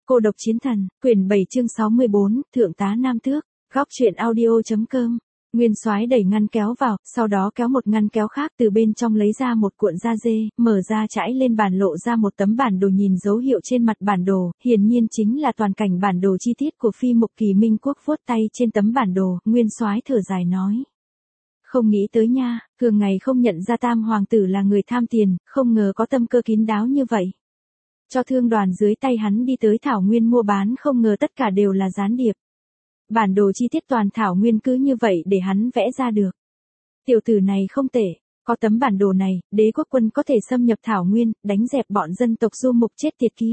Cô độc chiến thần, quyển 7 chương 64, Thượng tá Nam Tước, góc truyện audio.com. Nguyên Soái đẩy ngăn kéo vào, sau đó kéo một ngăn kéo khác từ bên trong lấy ra một cuộn da dê, mở ra trải lên bàn lộ ra một tấm bản đồ nhìn dấu hiệu trên mặt bản đồ, hiển nhiên chính là toàn cảnh bản đồ chi tiết của Phi Mục Kỳ Minh Quốc vuốt tay trên tấm bản đồ, Nguyên Soái thở dài nói. Không nghĩ tới nha, thường ngày không nhận ra Tam Hoàng tử là người tham tiền, không ngờ có tâm cơ kín đáo như vậy. Cho thương đoàn dưới tay hắn đi tới Thảo Nguyên mua bán không ngờ tất cả đều là gián điệp. Bản đồ chi tiết toàn Thảo Nguyên cứ như vậy để hắn vẽ ra được. Tiểu tử này không tệ, có tấm bản đồ này, đế quốc quân có thể xâm nhập Thảo Nguyên, đánh dẹp bọn dân tộc du mục chết tiệt kia.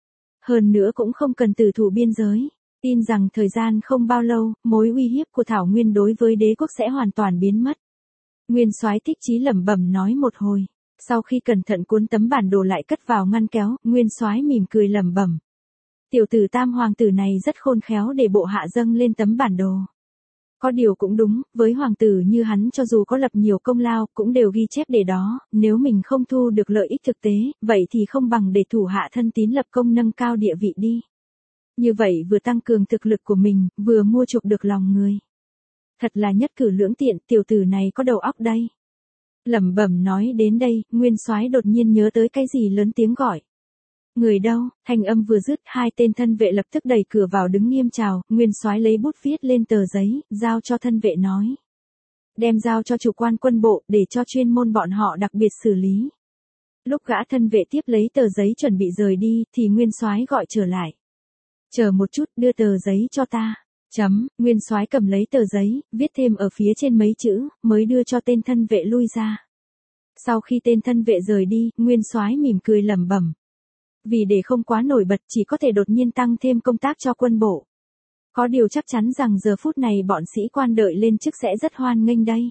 Hơn nữa cũng không cần tử thủ biên giới, tin rằng thời gian không bao lâu, mối uy hiếp của Thảo Nguyên đối với đế quốc sẽ hoàn toàn biến mất. Nguyên Soái Thích Chí lẩm bẩm nói một hồi. Sau khi cẩn thận cuốn tấm bản đồ lại cất vào ngăn kéo, Nguyên Soái mỉm cười lẩm bẩm. Tiểu tử Tam Hoàng tử này rất khôn khéo để bộ hạ dâng lên tấm bản đồ. Có điều cũng đúng, với hoàng tử như hắn cho dù có lập nhiều công lao cũng đều ghi chép để đó, nếu mình không thu được lợi ích thực tế, vậy thì không bằng để thủ hạ thân tín lập công nâng cao địa vị đi. Như vậy vừa tăng cường thực lực của mình, vừa mua chuộc được lòng người. Thật là nhất cử lưỡng tiện, tiểu tử này có đầu óc đây. Lẩm bẩm nói đến đây, Nguyên Soái đột nhiên nhớ tới cái gì lớn tiếng gọi. Người đâu? Thanh âm vừa dứt, hai tên thân vệ lập tức đẩy cửa vào đứng nghiêm chào, Nguyên Soái lấy bút viết lên tờ giấy, giao cho thân vệ nói. Đem giao cho chủ quan quân bộ, để cho chuyên môn bọn họ đặc biệt xử lý. Lúc gã thân vệ tiếp lấy tờ giấy chuẩn bị rời đi, thì Nguyên Soái gọi trở lại. Chờ một chút, đưa tờ giấy cho ta. Nguyên Soái cầm lấy tờ giấy, viết thêm ở phía trên mấy chữ, mới đưa cho tên thân vệ lui ra. Sau khi tên thân vệ rời đi, Nguyên Soái mỉm cười lẩm bẩm. Vì để không quá nổi bật chỉ có thể đột nhiên tăng thêm công tác cho quân bộ. Có điều chắc chắn rằng giờ phút này bọn sĩ quan đợi lên chức sẽ rất hoan nghênh đây.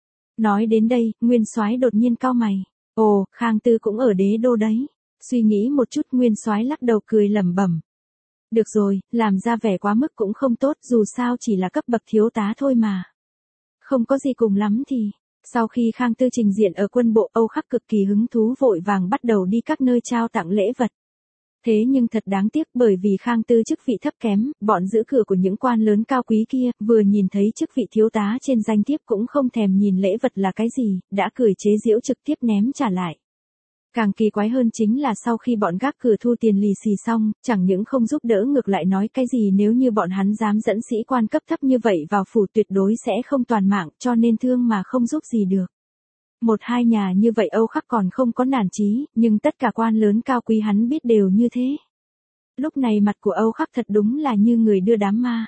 Nói đến đây, Nguyên Soái đột nhiên cau mày. Ồ, Khang Tư cũng ở đế đô đấy. Suy nghĩ một chút Nguyên Soái lắc đầu cười lẩm bẩm. Được rồi, làm ra vẻ quá mức cũng không tốt, dù sao chỉ là cấp bậc thiếu tá thôi mà. Không có gì cùng lắm thì, sau khi Khang Tư trình diện ở quân bộ, Âu Khắc cực kỳ hứng thú vội vàng bắt đầu đi các nơi trao tặng lễ vật. Thế nhưng thật đáng tiếc bởi vì Khang Tư chức vị thấp kém, bọn giữ cửa của những quan lớn cao quý kia, vừa nhìn thấy chức vị thiếu tá trên danh thiếp cũng không thèm nhìn lễ vật là cái gì, đã cười chế giễu trực tiếp ném trả lại. Càng kỳ quái hơn chính là sau khi bọn gác cửa thu tiền lì xì xong, chẳng những không giúp đỡ ngược lại nói cái gì nếu như bọn hắn dám dẫn sĩ quan cấp thấp như vậy vào phủ tuyệt đối sẽ không toàn mạng, cho nên thương mà không giúp gì được. Một hai nhà như vậy Âu Khắc còn không có nản chí, nhưng tất cả quan lớn cao quý hắn biết đều như thế. Lúc này mặt của Âu Khắc thật đúng là như người đưa đám ma.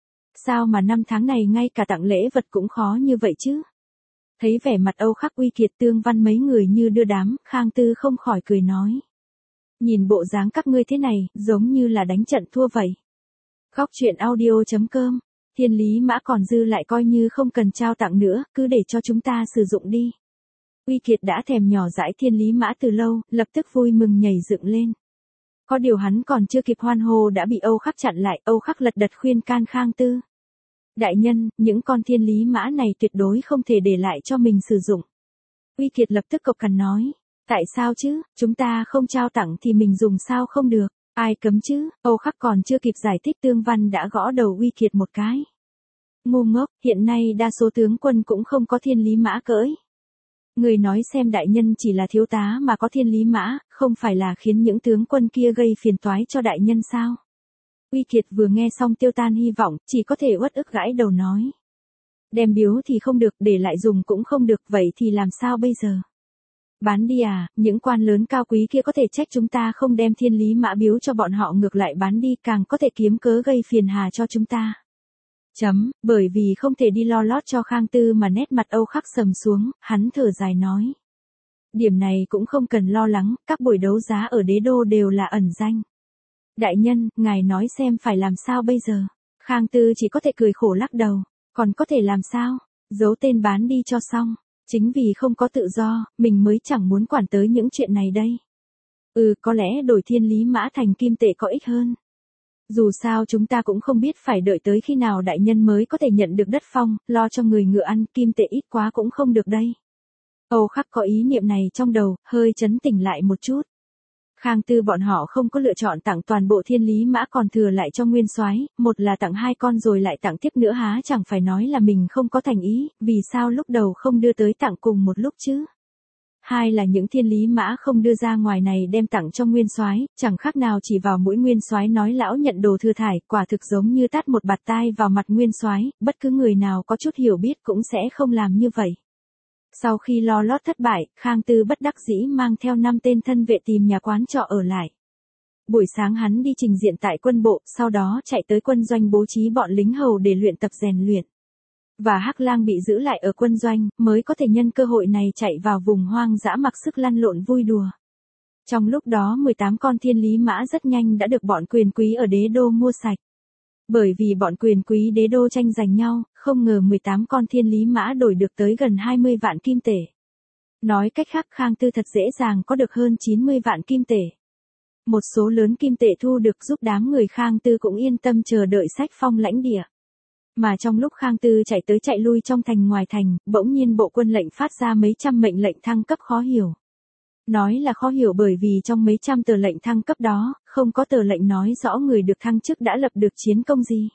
Sao mà năm tháng này ngay cả tặng lễ vật cũng khó như vậy chứ? Thấy vẻ mặt Âu Khắc Uy Kiệt Tương Văn mấy người như đưa đám, Khang Tư không khỏi cười nói. Nhìn bộ dáng các ngươi thế này, giống như là đánh trận thua vậy. Góc truyện audio.com, Thiên Lý Mã còn dư lại coi như không cần trao tặng nữa, cứ để cho chúng ta sử dụng đi. Uy Kiệt đã thèm nhỏ dãi Thiên Lý Mã từ lâu, lập tức vui mừng nhảy dựng lên. Có điều hắn còn chưa kịp hoan hô đã bị Âu Khắc chặn lại, Âu Khắc lật đật khuyên can Khang Tư. Đại nhân, những con Thiên Lý Mã này tuyệt đối không thể để lại cho mình sử dụng. Uy Kiệt lập tức cộc cằn nói. Tại sao chứ, chúng ta không trao tặng thì mình dùng sao không được, ai cấm chứ, Âu Khắc còn chưa kịp giải thích Tương Văn đã gõ đầu Uy Kiệt một cái. Ngu ngốc, hiện nay đa số tướng quân cũng không có Thiên Lý Mã cưỡi. Người nói xem đại nhân chỉ là thiếu tá mà có Thiên Lý Mã, không phải là khiến những tướng quân kia gây phiền toái cho đại nhân sao? Uy Kiệt vừa nghe xong tiêu tan hy vọng, chỉ có thể uất ức gãi đầu nói. Đem biếu thì không được, để lại dùng cũng không được, vậy thì làm sao bây giờ? Bán đi à, những quan lớn cao quý kia có thể trách chúng ta không đem Thiên Lý Mã biếu cho bọn họ ngược lại bán đi càng có thể kiếm cớ gây phiền hà cho chúng ta. Bởi vì không thể đi lo lót cho Khang Tư mà nét mặt Âu Khắc sầm xuống, hắn thở dài nói. Điểm này cũng không cần lo lắng, các buổi đấu giá ở đế đô đều là ẩn danh. Đại nhân, ngài nói xem phải làm sao bây giờ? Khang Tư chỉ có thể cười khổ lắc đầu, còn có thể làm sao? Giấu tên bán đi cho xong, chính vì không có tự do, mình mới chẳng muốn quản tới những chuyện này đây. Có lẽ đổi Thiên Lý Mã thành kim tệ có ích hơn. Dù sao chúng ta cũng không biết phải đợi tới khi nào đại nhân mới có thể nhận được đất phong, lo cho người ngựa ăn, kim tệ ít quá cũng không được đây. Âu Khắc có ý niệm này trong đầu, hơi chấn tỉnh lại một chút. Khang Tư bọn họ không có lựa chọn tặng toàn bộ thiên lý mã còn thừa lại cho Nguyên Soái, một là tặng 2 con rồi lại tặng tiếp nữa há chẳng phải nói là mình không có thành ý, vì sao lúc đầu không đưa tới tặng cùng một lúc chứ? Hai là những thiên lý mã không đưa ra ngoài này đem tặng cho Nguyên Soái, chẳng khác nào chỉ vào mũi Nguyên Soái nói lão nhận đồ thừa thải, quả thực giống như tát một bạt tai vào mặt Nguyên Soái, bất cứ người nào có chút hiểu biết cũng sẽ không làm như vậy. Sau khi lo lót thất bại, Khang Tư bất đắc dĩ mang theo 5 tên thân vệ tìm nhà quán trọ ở lại. Buổi sáng hắn đi trình diện tại quân bộ, sau đó chạy tới quân doanh bố trí bọn lính hầu để luyện tập rèn luyện. Và Hắc Lang bị giữ lại ở quân doanh, mới có thể nhân cơ hội này chạy vào vùng hoang dã mặc sức lăn lộn vui đùa. Trong lúc đó 18 con thiên lý mã rất nhanh đã được bọn quyền quý ở đế đô mua sạch. Bởi vì bọn quyền quý đế đô tranh giành nhau, không ngờ 18 con thiên lý mã đổi được tới gần 20 vạn kim tệ. Nói cách khác Khang Tư thật dễ dàng có được hơn 90 vạn kim tệ. Một số lớn kim tệ thu được giúp đám người Khang Tư cũng yên tâm chờ đợi sách phong lãnh địa. Mà trong lúc Khang Tư chạy tới chạy lui trong thành ngoài thành, bỗng nhiên bộ quân lệnh phát ra mấy trăm mệnh lệnh thăng cấp khó hiểu. Nói là khó hiểu bởi vì trong mấy trăm tờ lệnh thăng cấp đó, không có tờ lệnh nói rõ người được thăng chức đã lập được chiến công gì.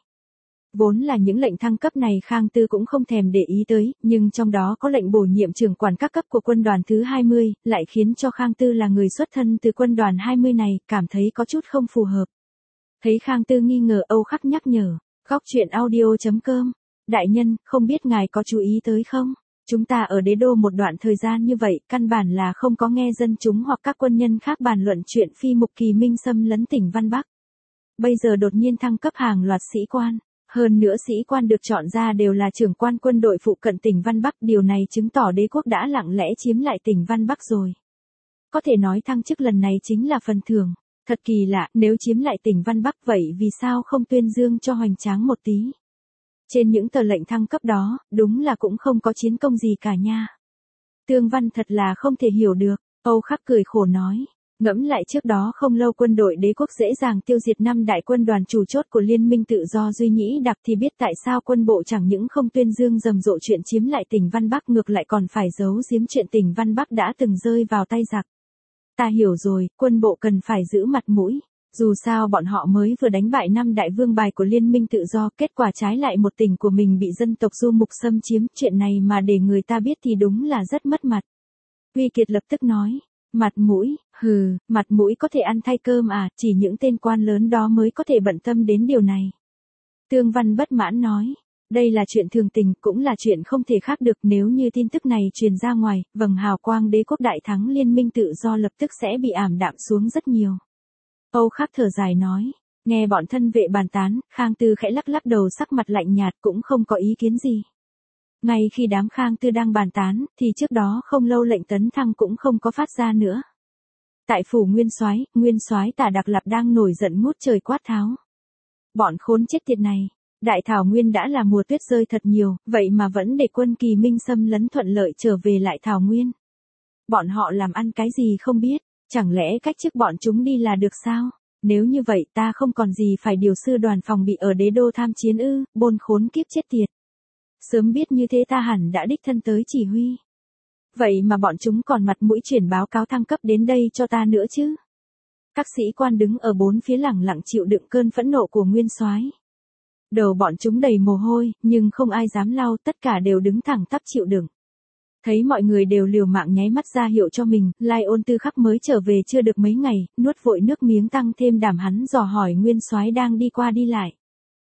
Vốn là những lệnh thăng cấp này Khang Tư cũng không thèm để ý tới, nhưng trong đó có lệnh bổ nhiệm trưởng quản các cấp của quân đoàn thứ 20, lại khiến cho Khang Tư là người xuất thân từ quân đoàn 20 này, cảm thấy có chút không phù hợp. Thấy Khang Tư nghi ngờ Âu Khắc nhắc nhở, góc truyện audio.com, đại nhân, không biết ngài có chú ý tới không? Chúng ta ở đế đô một đoạn thời gian như vậy, căn bản là không có nghe dân chúng hoặc các quân nhân khác bàn luận chuyện phi mục kỳ minh xâm lấn tỉnh Văn Bắc. Bây giờ đột nhiên thăng cấp hàng loạt sĩ quan. Hơn nữa sĩ quan được chọn ra đều là trưởng quan quân đội phụ cận tỉnh Văn Bắc, điều này chứng tỏ đế quốc đã lặng lẽ chiếm lại tỉnh Văn Bắc rồi. Có thể nói thăng chức lần này chính là phần thưởng. Thật kỳ lạ, nếu chiếm lại tỉnh Văn Bắc vậy vì sao không tuyên dương cho hoành tráng một tí? Trên những tờ lệnh thăng cấp đó, đúng là cũng không có chiến công gì cả nha. Tương Văn thật là không thể hiểu được, Âu Khắc cười khổ nói. Ngẫm lại trước đó không lâu quân đội đế quốc dễ dàng tiêu diệt 5 đại quân đoàn chủ chốt của Liên minh tự do Duy Nhĩ Đặc thì biết tại sao quân bộ chẳng những không tuyên dương rầm rộ chuyện chiếm lại tỉnh Văn Bắc ngược lại còn phải giấu giếm chuyện tỉnh Văn Bắc đã từng rơi vào tay giặc. Ta hiểu rồi, quân bộ cần phải giữ mặt mũi. Dù sao bọn họ mới vừa đánh bại 5 đại vương bài của Liên minh tự do, kết quả trái lại một tỉnh của mình bị dân tộc Du Mục xâm chiếm, chuyện này mà để người ta biết thì đúng là rất mất mặt. Uy Kiệt lập tức nói. Mặt mũi, mặt mũi có thể ăn thay cơm à, chỉ những tên quan lớn đó mới có thể bận tâm đến điều này. Tương Văn bất mãn nói, đây là chuyện thường tình, cũng là chuyện không thể khác được, nếu như tin tức này truyền ra ngoài, vầng hào quang đế quốc đại thắng Liên minh tự do lập tức sẽ bị ảm đạm xuống rất nhiều. Âu Khắc thở dài nói, nghe bọn thân vệ bàn tán, Khang Tư khẽ lắc lắc đầu sắc mặt lạnh nhạt cũng không có ý kiến gì. Ngay khi đám Khang Tư đang bàn tán, thì trước đó không lâu lệnh tấn thăng cũng không có phát ra nữa. Tại phủ Nguyên Soái Tả Đặc Lập đang nổi giận ngút trời quát tháo. Bọn khốn chết tiệt này, đại thảo nguyên đã là mùa tuyết rơi thật nhiều, vậy mà vẫn để quân Kỳ Minh xâm lấn thuận lợi trở về lại thảo nguyên. Bọn họ làm ăn cái gì không biết, chẳng lẽ cách chức bọn chúng đi là được sao? Nếu như vậy ta không còn gì phải điều sư đoàn phòng bị ở đế đô tham chiến ư, bôn khốn kiếp chết tiệt. Sớm biết như thế ta hẳn đã đích thân tới chỉ huy. Vậy mà bọn chúng còn mặt mũi chuyển báo cáo thăng cấp đến đây cho ta nữa chứ. Các sĩ quan đứng ở bốn phía lẳng lặng chịu đựng cơn phẫn nộ của Nguyên Soái. Đầu bọn chúng đầy mồ hôi, nhưng không ai dám lau, tất cả đều đứng thẳng tắp chịu đựng. Thấy mọi người đều liều mạng nháy mắt ra hiệu cho mình, Lai Ôn Tư Khắc mới trở về chưa được mấy ngày, nuốt vội nước miếng tăng thêm đảm hắn dò hỏi Nguyên Soái đang đi qua đi lại.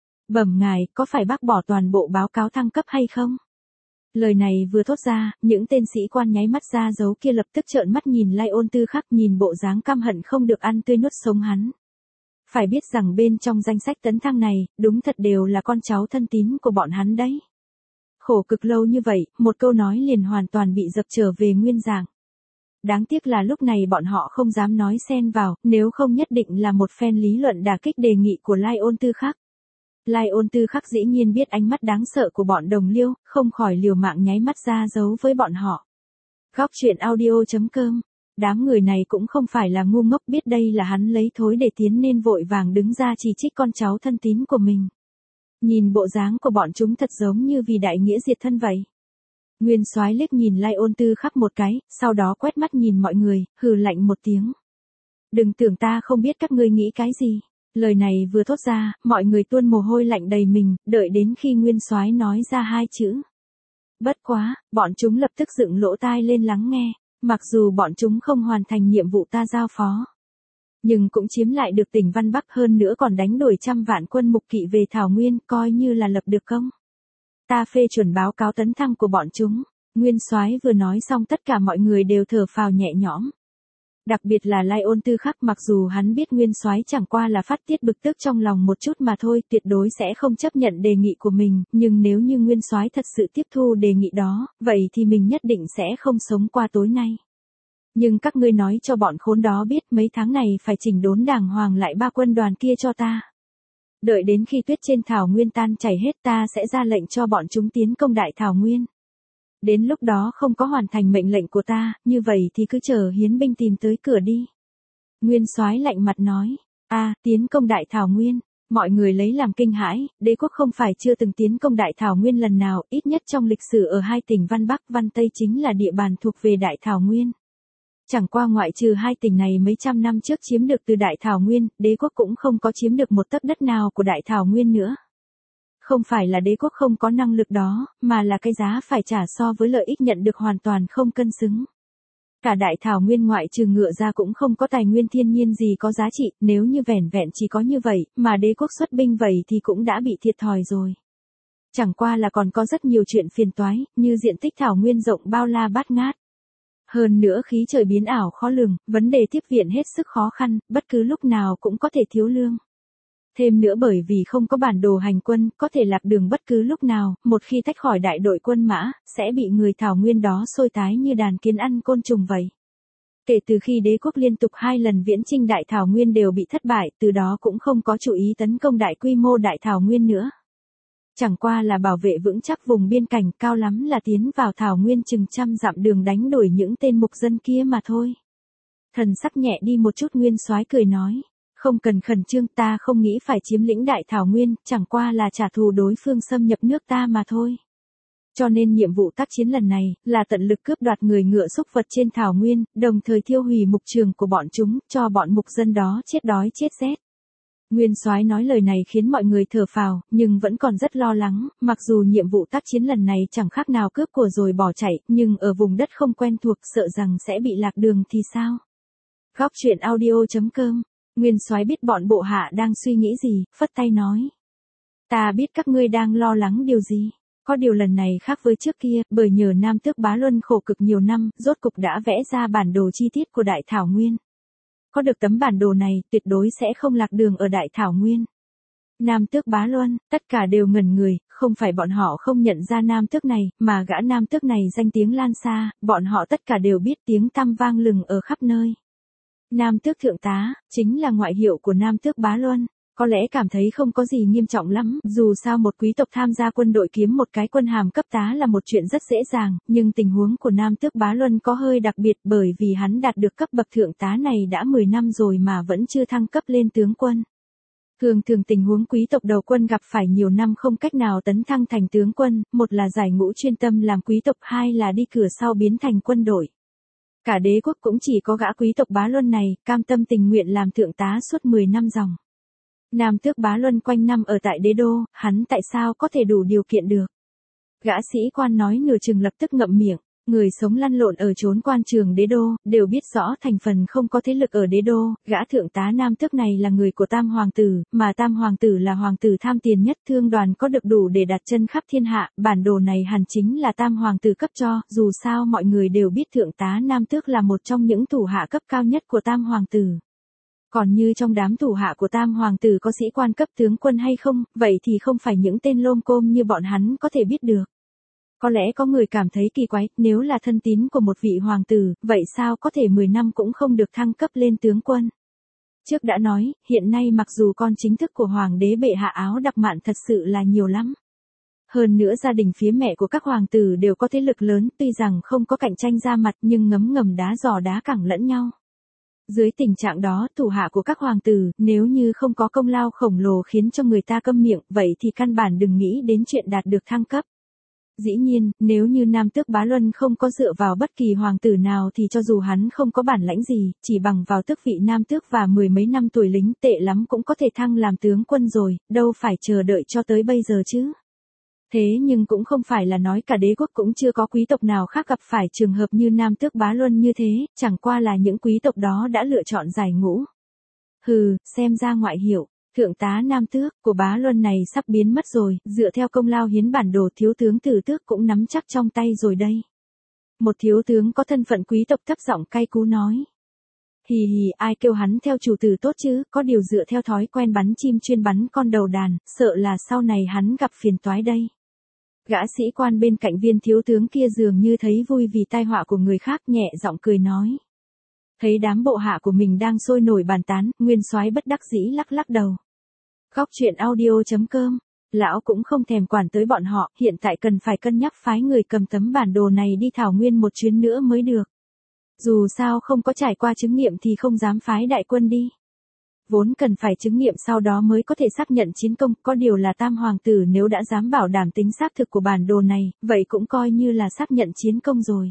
Bẩm ngài, có phải bác bỏ toàn bộ báo cáo thăng cấp hay không? Lời này vừa thốt ra, những tên sĩ quan nháy mắt ra dấu kia lập tức trợn mắt nhìn Lai Ôn Tư Khắc, nhìn bộ dáng căm hận không được ăn tươi nuốt sống hắn. Phải biết rằng bên trong danh sách tấn thăng này, đúng thật đều là con cháu thân tín của bọn hắn đấy. Khổ cực lâu như vậy, một câu nói liền hoàn toàn bị dập trở về nguyên dạng. Đáng tiếc là lúc này bọn họ không dám nói xen vào, nếu không nhất định là một phen lý luận đả kích đề nghị của Lai Ôn Tư Khắc. Lai Ôn Tư Khắc dĩ nhiên biết ánh mắt đáng sợ của bọn đồng liêu, không khỏi liều mạng nháy mắt ra dấu với bọn họ. Góc truyện audio.com, đám người này cũng không phải là ngu ngốc, biết đây là hắn lấy thối để tiến nên vội vàng đứng ra chỉ trích con cháu thân tín của mình. Nhìn bộ dáng của bọn chúng thật giống như vì đại nghĩa diệt thân vậy. Nguyên Soái liếc nhìn Lai Ôn Tư Khắc một cái, sau đó quét mắt nhìn mọi người, hừ lạnh một tiếng. Đừng tưởng ta không biết các ngươi nghĩ cái gì. Lời này vừa thốt ra, mọi người tuôn mồ hôi lạnh đầy mình, đợi đến khi Nguyên Soái nói ra hai chữ. Bất quá, bọn chúng lập tức dựng lỗ tai lên lắng nghe, mặc dù bọn chúng không hoàn thành nhiệm vụ ta giao phó. Nhưng cũng chiếm lại được tỉnh Văn Bắc, hơn nữa còn đánh đuổi trăm vạn quân mục kỵ về Thảo Nguyên, coi như là lập được công. Ta phê chuẩn báo cáo tấn thăng của bọn chúng. Nguyên Soái vừa nói xong tất cả mọi người đều thở phào nhẹ nhõm. Đặc biệt là Lai Ôn Tư Khắc, mặc dù hắn biết Nguyên Soái chẳng qua là phát tiết bực tức trong lòng một chút mà thôi, tuyệt đối sẽ không chấp nhận đề nghị của mình, nhưng nếu như Nguyên Soái thật sự tiếp thu đề nghị đó, vậy thì mình nhất định sẽ không sống qua tối nay. Nhưng các ngươi nói cho bọn khốn đó biết mấy tháng này phải chỉnh đốn đàng hoàng lại ba quân đoàn kia cho ta. Đợi đến khi tuyết trên Thảo Nguyên tan chảy hết ta sẽ ra lệnh cho bọn chúng tiến công Đại Thảo Nguyên. Đến lúc đó không có hoàn thành mệnh lệnh của ta, như vậy thì cứ chờ hiến binh tìm tới cửa đi. Nguyên Soái lạnh mặt nói, tiến công Đại Thảo Nguyên. Mọi người lấy làm kinh hãi, đế quốc không phải chưa từng tiến công Đại Thảo Nguyên lần nào, ít nhất trong lịch sử ở hai tỉnh Văn Bắc, Văn Tây chính là địa bàn thuộc về Đại Thảo Nguyên. Chẳng qua ngoại trừ hai tỉnh này mấy trăm năm trước chiếm được từ Đại Thảo Nguyên, đế quốc cũng không có chiếm được một tấc đất nào của Đại Thảo Nguyên nữa. Không phải là đế quốc không có năng lực đó, mà là cái giá phải trả so với lợi ích nhận được hoàn toàn không cân xứng. Cả Đại Thảo Nguyên ngoại trừ ngựa ra cũng không có tài nguyên thiên nhiên gì có giá trị, nếu như vẻn vẹn chỉ có như vậy, mà đế quốc xuất binh vậy thì cũng đã bị thiệt thòi rồi. Chẳng qua là còn có rất nhiều chuyện phiền toái, như diện tích Thảo Nguyên rộng bao la bát ngát. Hơn nữa khí trời biến ảo khó lường, vấn đề tiếp viện hết sức khó khăn, bất cứ lúc nào cũng có thể thiếu lương. Thêm nữa bởi vì không có bản đồ hành quân, có thể lạc đường bất cứ lúc nào, một khi tách khỏi đại đội quân mã, sẽ bị người Thảo Nguyên đó xôi tái như đàn kiến ăn côn trùng vậy. Kể từ khi đế quốc liên tục 2 lần viễn chinh Đại Thảo Nguyên đều bị thất bại, từ đó cũng không có chú ý tấn công đại quy mô Đại Thảo Nguyên nữa. Chẳng qua là bảo vệ vững chắc vùng biên cảnh, cao lắm là tiến vào Thảo Nguyên chừng trăm dặm đường đánh đuổi những tên mục dân kia mà thôi. Thần sắc nhẹ đi một chút, Nguyên Soái cười nói. Không cần khẩn trương, ta không nghĩ phải chiếm lĩnh Đại Thảo Nguyên, chẳng qua là trả thù đối phương xâm nhập nước ta mà thôi. Cho nên nhiệm vụ tác chiến lần này, là tận lực cướp đoạt người ngựa xúc vật trên Thảo Nguyên, đồng thời thiêu hủy mục trường của bọn chúng, cho bọn mục dân đó chết đói chết rét. Nguyên Soái nói lời này khiến mọi người thở phào, nhưng vẫn còn rất lo lắng, mặc dù nhiệm vụ tác chiến lần này chẳng khác nào cướp của rồi bỏ chạy, nhưng ở vùng đất không quen thuộc sợ rằng sẽ bị lạc đường thì sao? Góc truyện audio.com. Nguyên Soái biết bọn bộ hạ đang suy nghĩ gì, phất tay nói. Ta biết các ngươi đang lo lắng điều gì. Có điều lần này khác với trước kia, bởi nhờ Nam Tước Bá Luân khổ cực nhiều năm, rốt cục đã vẽ ra bản đồ chi tiết của Đại Thảo Nguyên. Có được tấm bản đồ này, tuyệt đối sẽ không lạc đường ở Đại Thảo Nguyên. Nam Tước Bá Luân, tất cả đều ngẩn người, không phải bọn họ không nhận ra Nam Tước này, mà gã Nam Tước này danh tiếng lan xa, bọn họ tất cả đều biết tiếng tăm vang lừng ở khắp nơi. Nam Tước Thượng Tá, chính là ngoại hiệu của Nam Tước Bá Luân. Có lẽ cảm thấy không có gì nghiêm trọng lắm, dù sao một quý tộc tham gia quân đội kiếm một cái quân hàm cấp tá là một chuyện rất dễ dàng, nhưng tình huống của Nam Tước Bá Luân có hơi đặc biệt bởi vì hắn đạt được cấp bậc thượng tá này đã 10 năm rồi mà vẫn chưa thăng cấp lên tướng quân. Thường tình huống quý tộc đầu quân gặp phải nhiều năm không cách nào tấn thăng thành tướng quân, một là giải ngũ chuyên tâm làm quý tộc, hai là đi cửa sau biến thành quân đội. Cả đế quốc cũng chỉ có gã quý tộc Bá Luân này, cam tâm tình nguyện làm thượng tá suốt 10 năm dòng. Nam Tước Bá Luân quanh năm ở tại đế đô, hắn tại sao có thể đủ điều kiện được? Gã sĩ quan nói nửa chừng lập tức ngậm miệng, người sống lăn lộn ở chốn quan trường đế đô, đều biết rõ thành phần không có thế lực ở đế đô, gã thượng tá Nam Tước này là người của Tam Hoàng tử, mà Tam Hoàng tử là hoàng tử tham tiền nhất, thương đoàn có được đủ để đặt chân khắp thiên hạ, bản đồ này hẳn chính là Tam Hoàng tử cấp cho, dù sao mọi người đều biết thượng tá Nam Tước là một trong những thủ hạ cấp cao nhất của Tam Hoàng tử. Còn như trong đám thủ hạ của Tam Hoàng tử có sĩ quan cấp tướng quân hay không, vậy thì không phải những tên lôm côm như bọn hắn có thể biết được. Có lẽ có người cảm thấy kỳ quái, nếu là thân tín của một vị hoàng tử, vậy sao có thể 10 năm cũng không được thăng cấp lên tướng quân? Trước đã nói, hiện nay mặc dù con chính thức của hoàng đế bệ hạ áo đặc mạn thật sự là nhiều lắm. Hơn nữa gia đình phía mẹ của các hoàng tử đều có thế lực lớn, tuy rằng không có cạnh tranh ra mặt nhưng ngấm ngầm đá giò đá cẳng lẫn nhau. Dưới tình trạng đó, thủ hạ của các hoàng tử, nếu như không có công lao khổng lồ khiến cho người ta câm miệng, vậy thì căn bản đừng nghĩ đến chuyện đạt được thăng cấp. Dĩ nhiên, nếu như Nam Tước Bá Luân không có dựa vào bất kỳ hoàng tử nào thì cho dù hắn không có bản lãnh gì, chỉ bằng vào tước vị Nam Tước và mười mấy năm tuổi lính tệ lắm cũng có thể thăng làm tướng quân rồi, đâu phải chờ đợi cho tới bây giờ chứ. Thế nhưng cũng không phải là nói cả đế quốc cũng chưa có quý tộc nào khác gặp phải trường hợp như Nam Tước Bá Luân như thế, chẳng qua là những quý tộc đó đã lựa chọn giải ngũ. Hừ, xem ra ngoại hiệu. Thượng tá Nam Tước của Bá Luân này sắp biến mất rồi, dựa theo công lao hiến bản đồ thiếu tướng Tử Tước cũng nắm chắc trong tay rồi đây. Một thiếu tướng có thân phận quý tộc thấp giọng cay cú nói. Hì hì, ai kêu hắn theo chủ tử tốt chứ, có điều dựa theo thói quen bắn chim chuyên bắn con đầu đàn, sợ là sau này hắn gặp phiền toái đây. Gã sĩ quan bên cạnh viên thiếu tướng kia dường như thấy vui vì tai họa của người khác, nhẹ giọng cười nói. Thấy đám bộ hạ của mình đang sôi nổi bàn tán, Nguyên Soái bất đắc dĩ lắc lắc đầu. Góc truyện audio.com, lão cũng không thèm quản tới bọn họ, hiện tại cần phải cân nhắc phái người cầm tấm bản đồ này đi thảo nguyên một chuyến nữa mới được. Dù sao không có trải qua chứng nghiệm thì không dám phái đại quân đi. Vốn cần phải chứng nghiệm sau đó mới có thể xác nhận chiến công, có điều là Tam Hoàng tử nếu đã dám bảo đảm tính xác thực của bản đồ này, vậy cũng coi như là xác nhận chiến công rồi.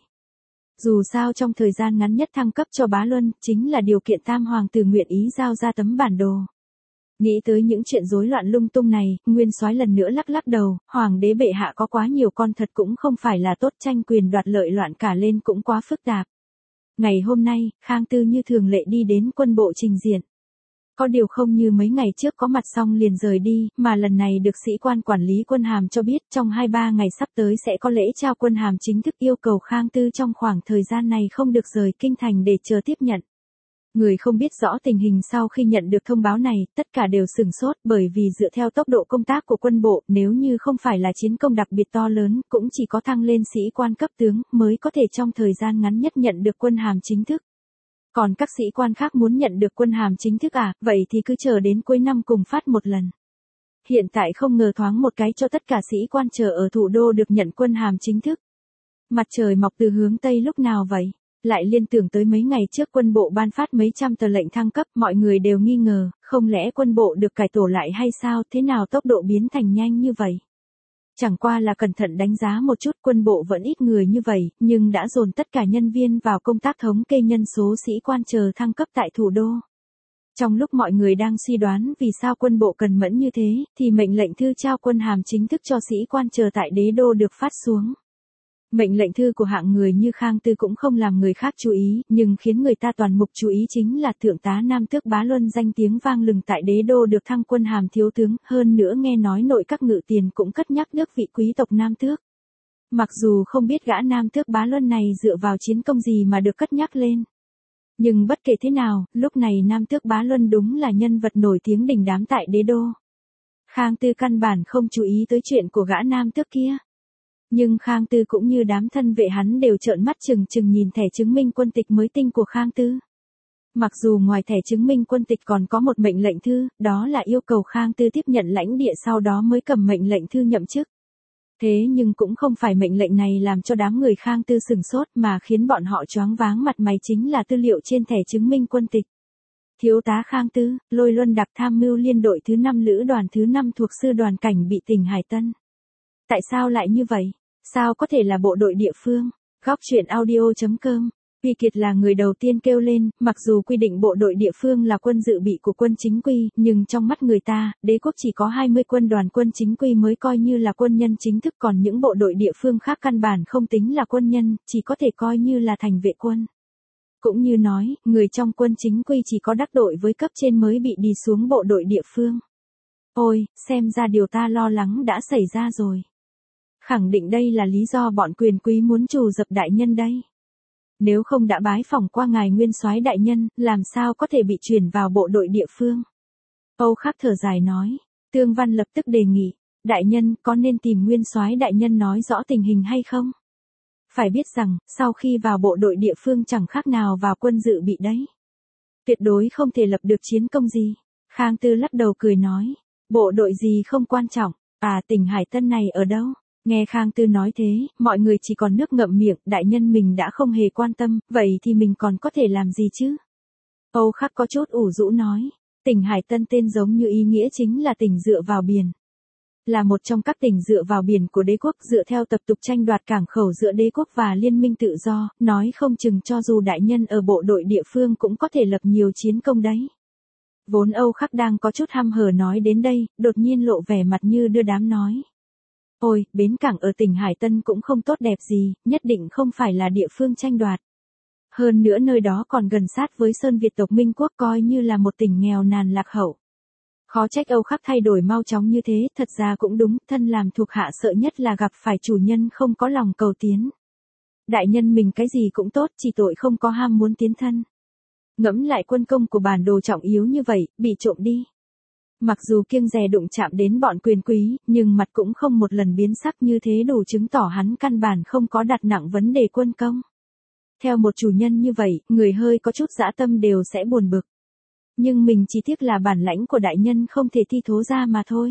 Dù sao trong thời gian ngắn nhất thăng cấp cho Bá Luân, chính là điều kiện Tam Hoàng tử nguyện ý giao ra tấm bản đồ. Nghĩ tới những chuyện rối loạn lung tung này, Nguyên Soái lần nữa lắc lắc đầu, Hoàng đế bệ hạ có quá nhiều con thật cũng không phải là tốt, tranh quyền đoạt lợi loạn cả lên cũng quá phức tạp. Ngày hôm nay, Khang Tư như thường lệ đi đến quân bộ trình diện. Có điều không như mấy ngày trước có mặt xong liền rời đi, mà lần này được sĩ quan quản lý quân hàm cho biết trong 2-3 ngày sắp tới sẽ có lễ trao quân hàm chính thức, yêu cầu Khang Tư trong khoảng thời gian này không được rời kinh thành để chờ tiếp nhận. Người không biết rõ tình hình sau khi nhận được thông báo này, tất cả đều sửng sốt, bởi vì dựa theo tốc độ công tác của quân bộ, nếu như không phải là chiến công đặc biệt to lớn, cũng chỉ có thăng lên sĩ quan cấp tướng, mới có thể trong thời gian ngắn nhất nhận được quân hàm chính thức. Còn các sĩ quan khác muốn nhận được quân hàm chính thức à, vậy thì cứ chờ đến cuối năm cùng phát một lần. Hiện tại không ngờ thoáng một cái cho tất cả sĩ quan chờ ở thủ đô được nhận quân hàm chính thức. Mặt trời mọc từ hướng Tây lúc nào vậy? Lại liên tưởng tới mấy ngày trước quân bộ ban phát mấy trăm tờ lệnh thăng cấp, mọi người đều nghi ngờ, không lẽ quân bộ được cải tổ lại hay sao, thế nào tốc độ biến thành nhanh như vậy? Chẳng qua là cẩn thận đánh giá một chút, quân bộ vẫn ít người như vậy, nhưng đã dồn tất cả nhân viên vào công tác thống kê nhân số sĩ quan chờ thăng cấp tại thủ đô. Trong lúc mọi người đang suy đoán vì sao quân bộ cần mẫn như thế, thì mệnh lệnh thư trao quân hàm chính thức cho sĩ quan chờ tại đế đô được phát xuống. Mệnh lệnh thư của hạng người như Khang Tư cũng không làm người khác chú ý, nhưng khiến người ta toàn mục chú ý chính là thượng tá Nam Tước Bá Luân danh tiếng vang lừng tại đế đô được thăng quân hàm thiếu tướng, hơn nữa nghe nói nội các ngự tiền cũng cất nhắc nước vị quý tộc Nam Tước. Mặc dù không biết gã Nam Tước Bá Luân này dựa vào chiến công gì mà được cất nhắc lên. Nhưng bất kể thế nào, lúc này Nam Tước Bá Luân đúng là nhân vật nổi tiếng đình đám tại đế đô. Khang Tư căn bản không chú ý tới chuyện của gã Nam Tước kia. Nhưng Khang Tư cũng như đám thân vệ hắn đều trợn mắt trừng trừng nhìn thẻ chứng minh quân tịch mới tinh của Khang Tư. Mặc dù ngoài thẻ chứng minh quân tịch còn có một mệnh lệnh thư, đó là yêu cầu Khang Tư tiếp nhận lãnh địa sau đó mới cầm mệnh lệnh thư nhậm chức. Thế nhưng cũng không phải mệnh lệnh này làm cho đám người Khang Tư sửng sốt mà khiến bọn họ choáng váng mặt mày, chính là tư liệu trên thẻ chứng minh quân tịch. Thiếu tá Khang Tư, Lôi Luân đặc tham mưu liên đội thứ 5 lữ đoàn thứ 5 thuộc sư đoàn cảnh bị tỉnh Hải Tân. Tại sao lại như vậy? Sao có thể là bộ đội địa phương? Góc truyện audio.com. Uy Kiệt là người đầu tiên kêu lên, mặc dù quy định bộ đội địa phương là quân dự bị của quân chính quy, nhưng trong mắt người ta, đế quốc chỉ có 20 quân đoàn quân chính quy mới coi như là quân nhân chính thức, còn những bộ đội địa phương khác căn bản không tính là quân nhân, chỉ có thể coi như là thành vệ quân. Cũng như nói, người trong quân chính quy chỉ có đắc đội với cấp trên mới bị đi xuống bộ đội địa phương. Ôi, xem ra điều ta lo lắng đã xảy ra rồi. Khẳng định đây là lý do bọn quyền quý muốn trù dập đại nhân đây. Nếu không đã bái phỏng qua ngài Nguyên Soái đại nhân, làm sao có thể bị chuyển vào bộ đội địa phương? Âu Khắc thở dài nói. Tương Văn lập tức đề nghị, đại nhân có nên tìm Nguyên Soái đại nhân nói rõ tình hình hay không? Phải biết rằng, sau khi vào bộ đội địa phương chẳng khác nào vào quân dự bị đấy. Tuyệt đối không thể lập được chiến công gì. Khang Tư lắc đầu cười nói, bộ đội gì không quan trọng, tỉnh Hải Tân này ở đâu? Nghe Khang Tư nói thế, mọi người chỉ còn nước ngậm miệng, đại nhân mình đã không hề quan tâm, vậy thì mình còn có thể làm gì chứ? Âu Khắc có chút ủ rũ nói, tỉnh Hải Tân tên giống như ý nghĩa chính là tỉnh dựa vào biển. là một trong các tỉnh dựa vào biển của đế quốc, dựa theo tập tục tranh đoạt cảng khẩu giữa đế quốc và liên minh tự do, nói không chừng cho dù đại nhân ở bộ đội địa phương cũng có thể lập nhiều chiến công đấy. Vốn Âu Khắc đang có chút hăm hở nói đến đây, đột nhiên lộ vẻ mặt như đưa đám nói. Ôi, bến cảng ở tỉnh Hải Tân cũng không tốt đẹp gì, nhất định không phải là địa phương tranh đoạt. Hơn nữa nơi đó còn gần sát với Sơn Việt tộc Minh Quốc, coi như là một tỉnh nghèo nàn lạc hậu. Khó trách Âu Khắc thay đổi mau chóng như thế, thật ra cũng đúng, thân làm thuộc hạ sợ nhất là gặp phải chủ nhân không có lòng cầu tiến. Đại nhân mình cái gì cũng tốt, chỉ tội không có ham muốn tiến thân. Ngẫm lại quân công của bản đồ trọng yếu như vậy, bị trộm đi. Mặc dù kiêng dè đụng chạm đến bọn quyền quý, nhưng mặt cũng không một lần biến sắc như thế, đủ chứng tỏ hắn căn bản không có đặt nặng vấn đề quân công. Theo một chủ nhân như vậy, người hơi có chút dã tâm đều sẽ buồn bực. Nhưng mình chỉ tiếc là bản lãnh của đại nhân không thể thi thố ra mà thôi.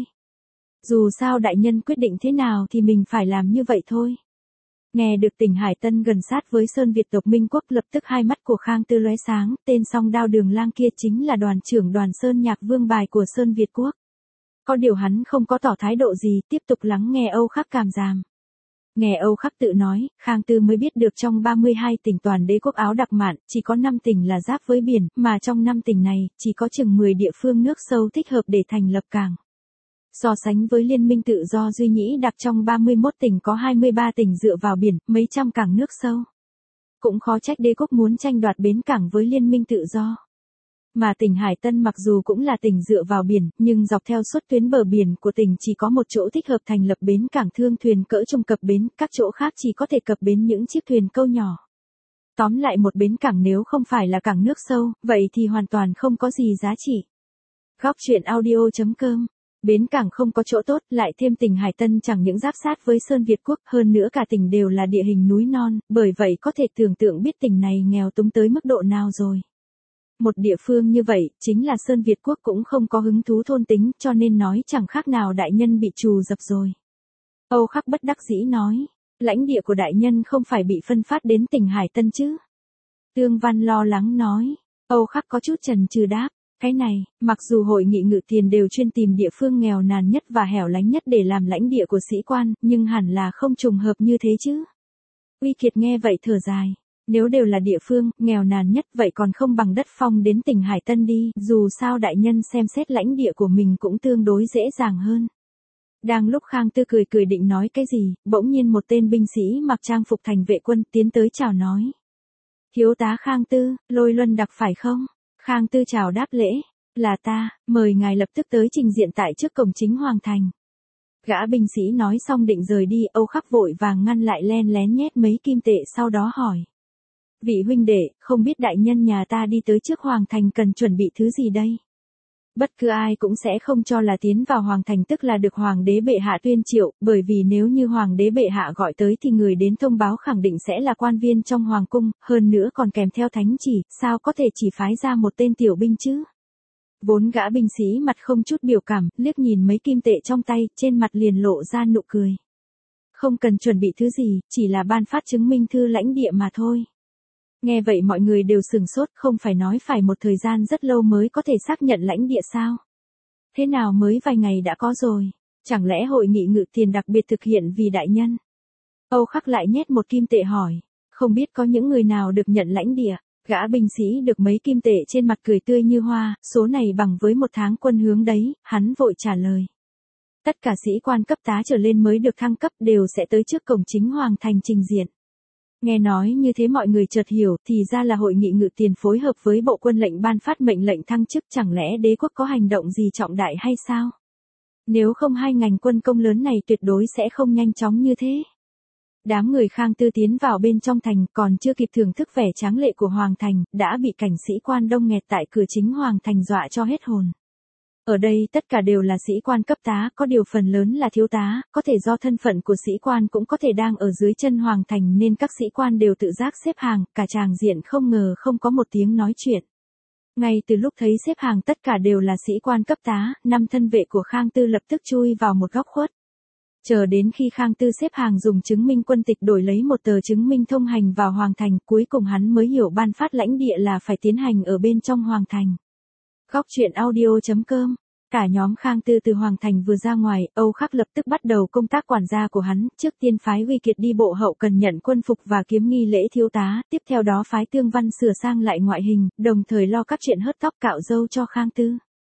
Dù sao đại nhân quyết định thế nào thì mình phải làm như vậy thôi. Nghe được tỉnh Hải Tân gần sát với Sơn Việt tộc Minh Quốc, lập tức hai mắt của Khang Tư lóe sáng, tên song đao Đường Lang kia chính là đoàn trưởng đoàn Sơn Nhạc Vương Bài của Sơn Việt Quốc. Có điều hắn không có tỏ thái độ gì, tiếp tục lắng nghe Âu Khắc cảm giảm. Nghe Âu Khắc tự nói, Khang Tư mới biết được trong 32 tỉnh toàn đế quốc Áo Đặc Mạn, chỉ có 5 tỉnh là giáp với biển, mà trong 5 tỉnh này, chỉ có chừng 10 địa phương nước sâu thích hợp để thành lập cảng. So sánh với liên minh tự do Duy Nhĩ Đặc trong 31 tỉnh có 23 tỉnh dựa vào biển, mấy trăm cảng nước sâu. Cũng khó trách đế quốc muốn tranh đoạt bến cảng với liên minh tự do. Mà tỉnh Hải Tân mặc dù cũng là tỉnh dựa vào biển, nhưng dọc theo suốt tuyến bờ biển của tỉnh chỉ có một chỗ thích hợp thành lập bến cảng thương thuyền cỡ trung cập bến, các chỗ khác chỉ có thể cập bến những chiếc thuyền câu nhỏ. Tóm lại một bến cảng nếu không phải là cảng nước sâu, vậy thì hoàn toàn không có gì giá trị. Góc truyện audio.com. Bến cảng không có chỗ tốt, lại thêm tỉnh Hải Tân chẳng những giáp sát với Sơn Việt Quốc, hơn nữa cả tỉnh đều là địa hình núi non, bởi vậy có thể tưởng tượng biết tỉnh này nghèo túng tới mức độ nào rồi. Một địa phương như vậy, chính là Sơn Việt Quốc cũng không có hứng thú thôn tính, cho nên nói chẳng khác nào đại nhân bị trù dập rồi. Âu Khắc bất đắc dĩ nói, lãnh địa của đại nhân không phải bị phân phát đến tỉnh Hải Tân chứ? Tương Văn lo lắng nói. Âu Khắc có chút chần chừ đáp, cái này, mặc dù hội nghị ngự tiền đều chuyên tìm địa phương nghèo nàn nhất và hẻo lánh nhất để làm lãnh địa của sĩ quan, nhưng hẳn là không trùng hợp như thế chứ. Uy Kiệt nghe vậy thở dài. Nếu đều là địa phương, nghèo nàn nhất vậy còn không bằng đất phong đến tỉnh Hải Tân đi, dù sao đại nhân xem xét lãnh địa của mình cũng tương đối dễ dàng hơn. Đang lúc Khang Tư cười định nói cái gì, bỗng nhiên một tên binh sĩ mặc trang phục thành vệ quân tiến tới chào nói. Thiếu tá Khang Tư, Lôi Luân Đặc phải không? Khang Tư chào đáp lễ, là ta, mời ngài lập tức tới trình diện tại trước cổng chính Hoàng Thành. Gã binh sĩ nói xong định rời đi, Âu Khắc vội vàng ngăn lại, len lén nhét mấy kim tệ sau đó hỏi. Vị huynh đệ, không biết đại nhân nhà ta đi tới trước Hoàng Thành cần chuẩn bị thứ gì đây? Bất cứ ai cũng sẽ không cho là tiến vào Hoàng Thành tức là được Hoàng đế bệ hạ tuyên triệu, bởi vì nếu như Hoàng đế bệ hạ gọi tới thì người đến thông báo khẳng định sẽ là quan viên trong Hoàng cung, hơn nữa còn kèm theo thánh chỉ, sao có thể chỉ phái ra một tên tiểu binh chứ? Vốn gã binh sĩ mặt không chút biểu cảm, liếc nhìn mấy kim tệ trong tay, trên mặt liền lộ ra nụ cười. Không cần chuẩn bị thứ gì, chỉ là ban phát chứng minh thư lãnh địa mà thôi. Nghe vậy mọi người đều sửng sốt, không phải nói phải một thời gian rất lâu mới có thể xác nhận lãnh địa sao? Thế nào mới vài ngày đã có rồi? Chẳng lẽ hội nghị ngự tiền đặc biệt thực hiện vì đại nhân? Âu Khắc lại nhét một kim tệ hỏi, không biết có những người nào được nhận lãnh địa? Gã binh sĩ được mấy kim tệ trên mặt cười tươi như hoa, số này bằng với một tháng quân hướng đấy, hắn vội trả lời. Tất cả sĩ quan cấp tá trở lên mới được thăng cấp đều sẽ tới trước cổng chính Hoàng Thành trình diện. Nghe nói như thế mọi người chợt hiểu, thì ra là hội nghị ngự tiền phối hợp với bộ quân lệnh ban phát mệnh lệnh thăng chức, chẳng lẽ đế quốc có hành động gì trọng đại hay sao? Nếu không hai ngành quân công lớn này tuyệt đối sẽ không nhanh chóng như thế. Đám người Khang Tư tiến vào bên trong thành, còn chưa kịp thưởng thức vẻ tráng lệ của Hoàng Thành, đã bị cảnh sĩ quan đông nghẹt tại cửa chính Hoàng Thành dọa cho hết hồn. Ở đây tất cả đều là sĩ quan cấp tá, có điều phần lớn là thiếu tá, có thể do thân phận của sĩ quan cũng có thể đang ở dưới chân Hoàng Thành nên các sĩ quan đều tự giác xếp hàng, cả tràng diện không ngờ không có một tiếng nói chuyện. Ngay từ lúc thấy xếp hàng tất cả đều là sĩ quan cấp tá, 5 thân vệ của Khang Tư lập tức chui vào một góc khuất. Chờ đến khi Khang Tư xếp hàng dùng chứng minh quân tịch đổi lấy một tờ chứng minh thông hành vào Hoàng Thành, cuối cùng hắn mới hiểu ban phát lãnh địa là phải tiến hành ở bên trong Hoàng Thành. Góc truyện audio.com Cả nhóm Khang Tư từ Hoàng Thành vừa ra ngoài, Âu Khắc lập tức bắt đầu công tác quản gia của hắn, trước tiên phái Uy Kiệt đi bộ hậu cần nhận quân phục và kiếm nghi lễ thiếu tá, tiếp theo đó phái Tương Văn sửa sang lại ngoại hình, đồng thời lo các chuyện hớt tóc cạo râu cho Khang Tư.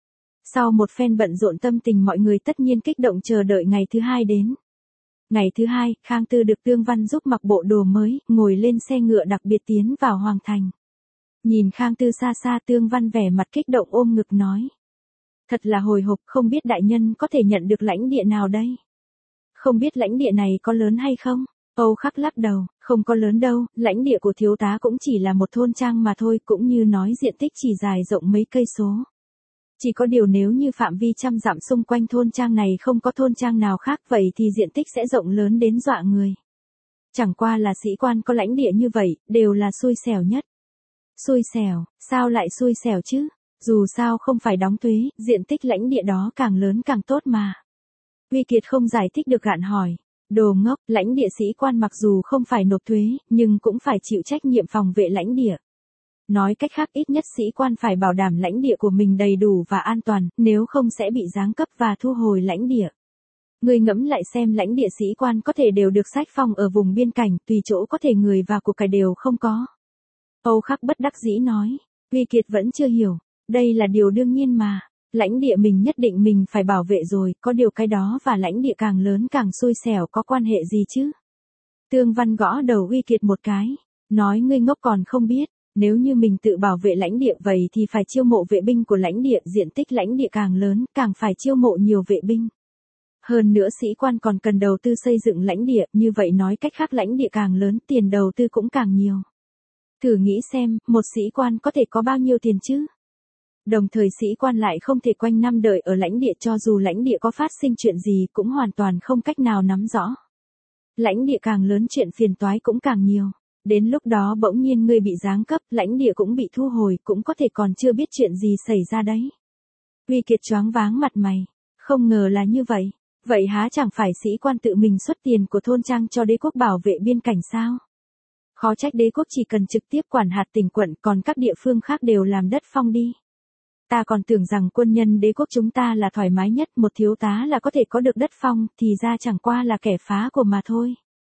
Sau một phen bận rộn tâm tình mọi người tất nhiên kích động chờ đợi ngày thứ hai đến. Ngày thứ hai, Khang Tư được Tương Văn giúp mặc bộ đồ mới, ngồi lên xe ngựa đặc biệt tiến vào Hoàng Thành. Nhìn Khang Tư xa xa, Tương Văn vẻ mặt kích động ôm ngực nói. Thật là hồi hộp, không biết đại nhân có thể nhận được lãnh địa nào đây? Không biết lãnh địa này có lớn hay không? Âu Khắc lắc đầu, không có lớn đâu, lãnh địa của thiếu tá cũng chỉ là một thôn trang mà thôi, cũng như nói diện tích chỉ dài rộng mấy cây số. Chỉ có điều nếu như phạm vi trăm dặm xung quanh thôn trang này không có thôn trang nào khác vậy thì diện tích sẽ rộng lớn đến dọa người. Chẳng qua là sĩ quan có lãnh địa như vậy, đều là xui xẻo nhất. Xui xẻo, sao lại xui xẻo chứ? Dù sao không phải đóng thuế, diện tích lãnh địa đó càng lớn càng tốt mà. Uy Kiệt không giải thích được gạn hỏi. Đồ ngốc, lãnh địa sĩ quan mặc dù không phải nộp thuế, nhưng cũng phải chịu trách nhiệm phòng vệ lãnh địa. Nói cách khác ít nhất sĩ quan phải bảo đảm lãnh địa của mình đầy đủ và an toàn, nếu không sẽ bị giáng cấp và thu hồi lãnh địa. Người ngẫm lại xem lãnh địa sĩ quan có thể đều được sách phong ở vùng biên cảnh, tùy chỗ có thể người và của cải đều không có. Âu Khắc bất đắc dĩ nói, Uy Kiệt vẫn chưa hiểu, đây là điều đương nhiên mà, lãnh địa mình nhất định mình phải bảo vệ rồi, có điều cái đó và lãnh địa càng lớn càng xui xẻo có quan hệ gì chứ? Tương Văn gõ đầu Uy Kiệt một cái, nói ngươi ngốc còn không biết. Nếu như mình tự bảo vệ lãnh địa vậy thì phải chiêu mộ vệ binh của lãnh địa, diện tích lãnh địa càng lớn, càng phải chiêu mộ nhiều vệ binh. Hơn nữa sĩ quan còn cần đầu tư xây dựng lãnh địa, như vậy nói cách khác lãnh địa càng lớn, tiền đầu tư cũng càng nhiều. Thử nghĩ xem, một sĩ quan có thể có bao nhiêu tiền chứ? Đồng thời sĩ quan lại không thể quanh năm đợi ở lãnh địa, cho dù lãnh địa có phát sinh chuyện gì cũng hoàn toàn không cách nào nắm rõ. Lãnh địa càng lớn chuyện phiền toái cũng càng nhiều. Đến lúc đó bỗng nhiên ngươi bị giáng cấp, lãnh địa cũng bị thu hồi, cũng có thể còn chưa biết chuyện gì xảy ra đấy. Uy Kiệt choáng váng mặt mày, không ngờ là như vậy. Vậy há chẳng phải sĩ quan tự mình xuất tiền của thôn trang cho đế quốc bảo vệ biên cảnh sao? Khó trách đế quốc chỉ cần trực tiếp quản hạt tỉnh quận, còn các địa phương khác đều làm đất phong đi. Ta còn tưởng rằng quân nhân đế quốc chúng ta là thoải mái nhất, một thiếu tá là có thể có được đất phong, thì ra chẳng qua là kẻ phá của mà thôi.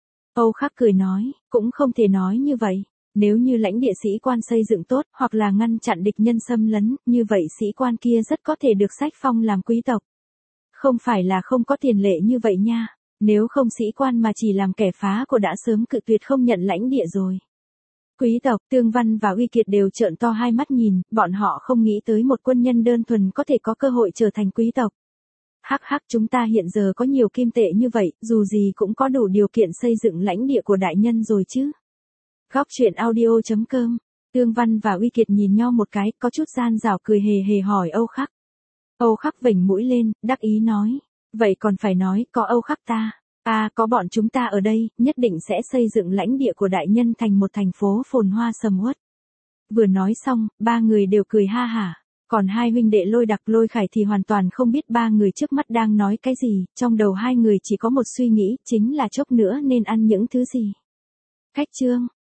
Âu Khắc cười nói, cũng không thể nói như vậy. Nếu như lãnh địa sĩ quan xây dựng tốt, hoặc là ngăn chặn địch nhân xâm lấn, như vậy sĩ quan kia rất có thể được sách phong làm quý tộc. Không phải là không có tiền lệ như vậy nha. Nếu không sĩ quan mà chỉ làm kẻ phá của đã sớm cự tuyệt không nhận lãnh địa rồi. Quý tộc, Tương Văn và Uy Kiệt đều trợn to hai mắt nhìn, bọn họ không nghĩ tới một quân nhân đơn thuần có thể có cơ hội trở thành quý tộc. Hắc hắc, chúng ta hiện giờ có nhiều kim tệ như vậy, dù gì cũng có đủ điều kiện xây dựng lãnh địa của đại nhân rồi chứ. Góc truyện audio.com, Tương Văn và Uy Kiệt nhìn nhau một cái, có chút gian dảo cười hề hề hỏi Âu Khắc. Âu Khắc vểnh mũi lên, đắc ý nói, vậy còn phải nói, có Âu Khắc ta. Có bọn chúng ta ở đây, nhất định sẽ xây dựng lãnh địa của đại nhân thành một thành phố phồn hoa sầm uất. Vừa nói xong, ba người đều cười ha hả. Còn hai huynh đệ Lôi Đặc Lôi Khải thì hoàn toàn không biết ba người trước mắt đang nói cái gì, trong đầu hai người chỉ có một suy nghĩ, chính là chốc nữa nên ăn những thứ gì. Khách trương,